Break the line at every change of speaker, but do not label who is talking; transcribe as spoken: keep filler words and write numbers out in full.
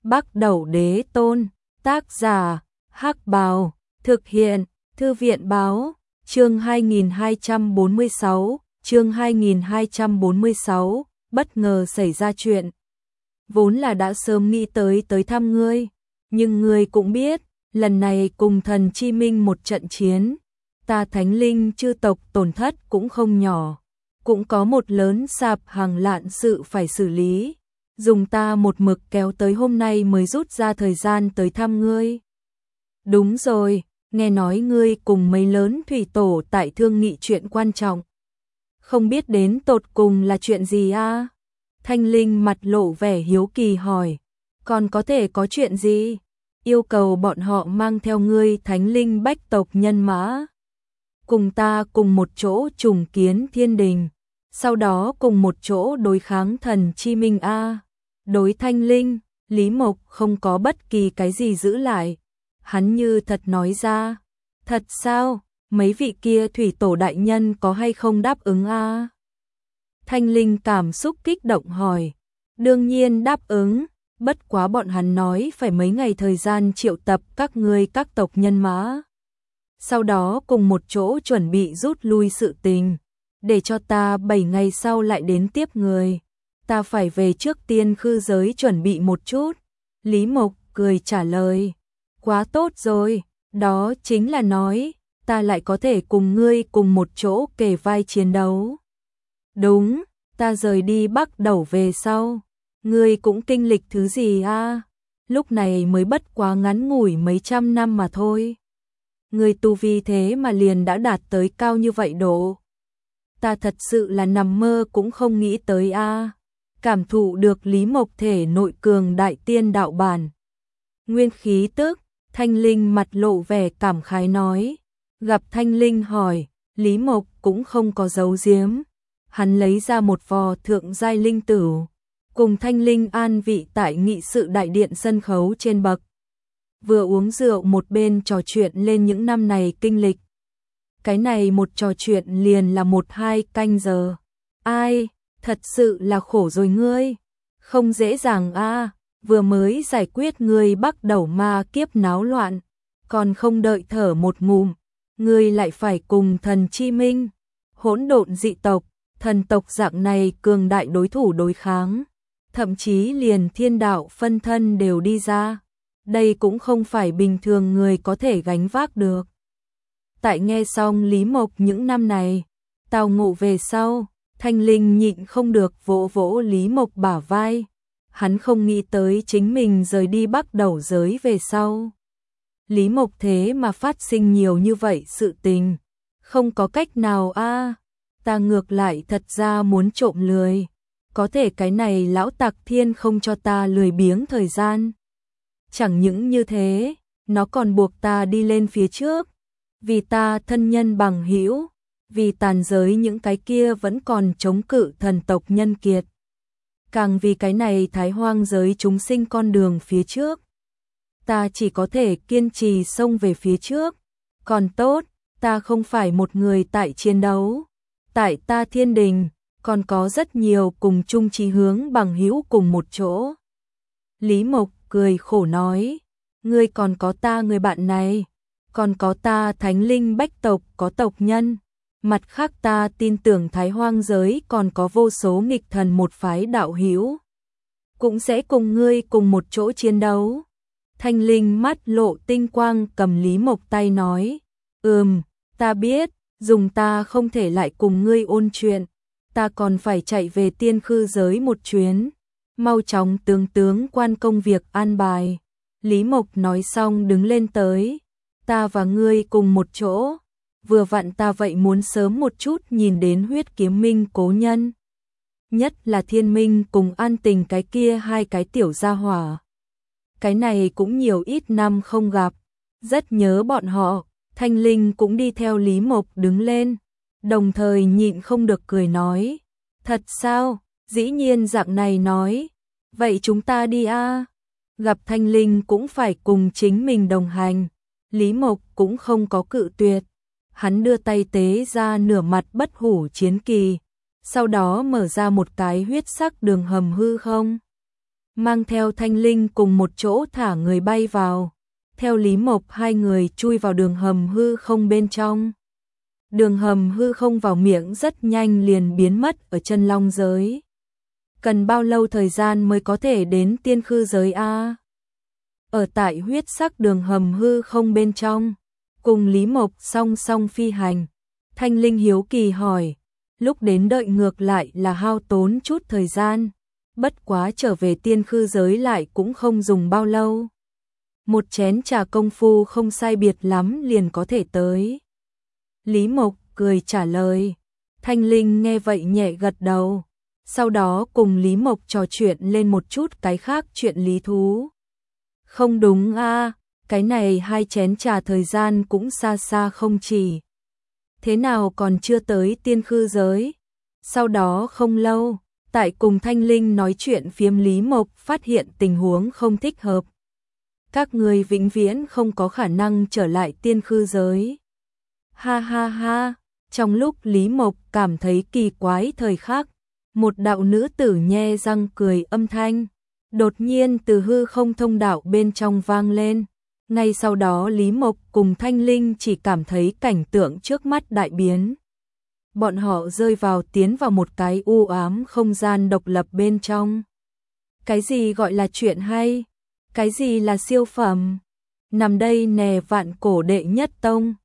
Bắc Đẩu Đế Tôn, tác giả, Hắc Bào, thực hiện, Thư viện báo, chương hai nghìn hai trăm bốn mươi sáu, chương hai nghìn hai trăm bốn mươi sáu, bất ngờ xảy ra chuyện. Vốn là đã sớm nghĩ tới tới thăm ngươi, nhưng ngươi cũng biết, lần này cùng Thần Chi Minh một trận chiến, ta Thánh Linh chư tộc tổn thất cũng không nhỏ, cũng có một lớn sạp hàng lạn sự phải xử lý, dùng ta một mực kéo tới hôm nay mới rút ra thời gian tới thăm ngươi. Đúng rồi, nghe nói ngươi cùng mấy lớn thủy tổ tại thương nghị chuyện quan trọng. Không biết đến tột cùng là chuyện gì a? Thanh Linh mặt lộ vẻ hiếu kỳ hỏi, còn có thể có chuyện gì? Yêu cầu bọn họ mang theo ngươi Thánh Linh bách tộc nhân mã, cùng ta cùng một chỗ trùng kiến thiên đình, sau đó cùng một chỗ đối kháng Thần Chi Minh a. Đối Thanh Linh, Lý Mộc không có bất kỳ cái gì giữ lại, hắn như thật nói ra. Thật sao? Mấy vị kia thủy tổ đại nhân có hay không đáp ứng a? Thanh Linh cảm xúc kích động hỏi. Đương nhiên đáp ứng, bất quá bọn hắn nói phải mấy ngày thời gian triệu tập các ngươi các tộc nhân mã, sau đó cùng một chỗ chuẩn bị rút lui sự tình, để cho ta bảy ngày sau lại đến tiếp người. Ta phải về trước tiên khư giới chuẩn bị một chút. Lý Mộc cười trả lời. Quá tốt rồi, đó chính là nói, ta lại có thể cùng ngươi cùng một chỗ kề vai chiến đấu. Đúng, ta rời đi Bắc Đẩu về sau, ngươi cũng kinh lịch thứ gì a? Lúc này mới bất quá ngắn ngủi mấy trăm năm mà thôi. Ngươi tu vi thế mà liền đã đạt tới cao như vậy độ. Ta thật sự là nằm mơ cũng không nghĩ tới a. Cảm thụ được Lý Mộc thể nội cường đại tiên đạo bản nguyên khí tức, Thanh Linh mặt lộ vẻ cảm khái nói. Gặp Thanh Linh hỏi, Lý Mộc cũng không có giấu giếm, hắn lấy ra một vò thượng giai linh tử, cùng Thanh Linh an vị tại nghị sự đại điện sân khấu trên bậc, vừa uống rượu một bên trò chuyện lên những năm này kinh lịch. Cái này một trò chuyện liền là một hai canh giờ. Ai, thật sự là khổ rồi ngươi, không dễ dàng a, vừa mới giải quyết ngươi Bắc Đẩu ma kiếp náo loạn, còn không đợi thở một ngụm, ngươi lại phải cùng Thần Chi Minh, hỗn độn dị tộc, thần tộc dạng này cường đại đối thủ đối kháng, thậm chí liền thiên đạo phân thân đều đi ra. Đây cũng không phải bình thường người có thể gánh vác được. Tại nghe xong Lý Mộc những năm này tào ngộ về sau, Thanh Linh nhịn không được vỗ vỗ Lý Mộc bả vai. Hắn không nghĩ tới chính mình rời đi Bắc Đẩu giới về sau, Lý Mộc thế mà phát sinh nhiều như vậy sự tình. Không có cách nào a, ta ngược lại thật ra muốn trộm lười, có thể cái này lão tặc thiên không cho ta lười biếng thời gian. Chẳng những như thế, nó còn buộc ta đi lên phía trước, vì ta thân nhân bằng hữu, vì tàn giới những cái kia vẫn còn chống cự thần tộc nhân kiệt, càng vì cái này thái hoang giới chúng sinh con đường phía trước. Ta chỉ có thể kiên trì xông về phía trước. Còn tốt, ta không phải một người tại chiến đấu, tại ta thiên đình còn có rất nhiều cùng chung chí hướng bằng hữu cùng một chỗ. Lý Mộc cười khổ nói, ngươi còn có ta người bạn này, còn có ta Thánh Linh bách tộc có tộc nhân, mặt khác ta tin tưởng thái hoang giới còn có vô số nghịch thần một phái đạo hữu, cũng sẽ cùng ngươi cùng một chỗ chiến đấu. Thanh Linh mắt lộ tinh quang cầm Lý Mộc tay nói, ừm, ta biết, dùng ta không thể lại cùng ngươi ôn chuyện, ta còn phải chạy về tiên khư giới một chuyến, mau chóng tướng tướng quan công việc an bài. Lý Mộc nói xong đứng lên tới, ta và ngươi cùng một chỗ, vừa vặn ta vậy muốn sớm một chút nhìn đến Huyết Kiếm Minh cố nhân, nhất là Thiên Minh cùng An Tình cái kia hai cái tiểu gia hỏa. Cái này cũng nhiều ít năm không gặp, rất nhớ bọn họ. Thanh Linh cũng đi theo Lý Mộc đứng lên, đồng thời nhịn không được cười nói, thật sao, dĩ nhiên dạng này nói, vậy chúng ta đi a. Gặp Thanh Linh cũng phải cùng chính mình đồng hành, Lý Mộc cũng không có cự tuyệt, hắn đưa tay tế ra nửa mặt bất hủ chiến kỳ, sau đó mở ra một cái huyết sắc đường hầm hư không. mang theo Thanh Linh cùng một chỗ thả người bay vào. Theo Lý Mộc hai người chui vào đường hầm hư không bên trong. Đường hầm hư không vào miệng rất nhanh liền biến mất ở chân long giới. Cần bao lâu thời gian mới có thể đến tiên khư giới a? Ở tại huyết sắc đường hầm hư không bên trong, cùng Lý Mộc song song phi hành. Thanh Linh hiếu kỳ hỏi, lúc đến đợi ngược lại là hao tốn chút thời gian, bất quá trở về tiên khư giới lại cũng không dùng bao lâu. Một chén trà công phu không sai biệt lắm liền có thể tới. Lý Mộc cười trả lời. Thanh Linh nghe vậy nhẹ gật đầu. Sau đó cùng Lý Mộc trò chuyện lên một chút cái khác chuyện lý thú. Không đúng a, cái này hai chén trà thời gian cũng xa xa không chỉ. Thế nào còn chưa tới tiên khư giới? Sau đó không lâu, tại cùng Thanh Linh nói chuyện phiếm Lý Mộc phát hiện tình huống không thích hợp. Các người vĩnh viễn không có khả năng trở lại tiên khư giới. Ha ha ha, trong lúc Lý Mộc cảm thấy kỳ quái thời khắc, một đạo nữ tử nhe răng cười âm thanh, đột nhiên từ hư không thông đạo bên trong vang lên. Ngay sau đó Lý Mộc cùng Thanh Linh chỉ cảm thấy cảnh tượng trước mắt đại biến. Bọn họ rơi vào tiến vào một cái u ám không gian độc lập bên trong. Cái gì gọi là chuyện hay? Cái gì là siêu phẩm? Nằm đây nè vạn cổ đệ nhất tông.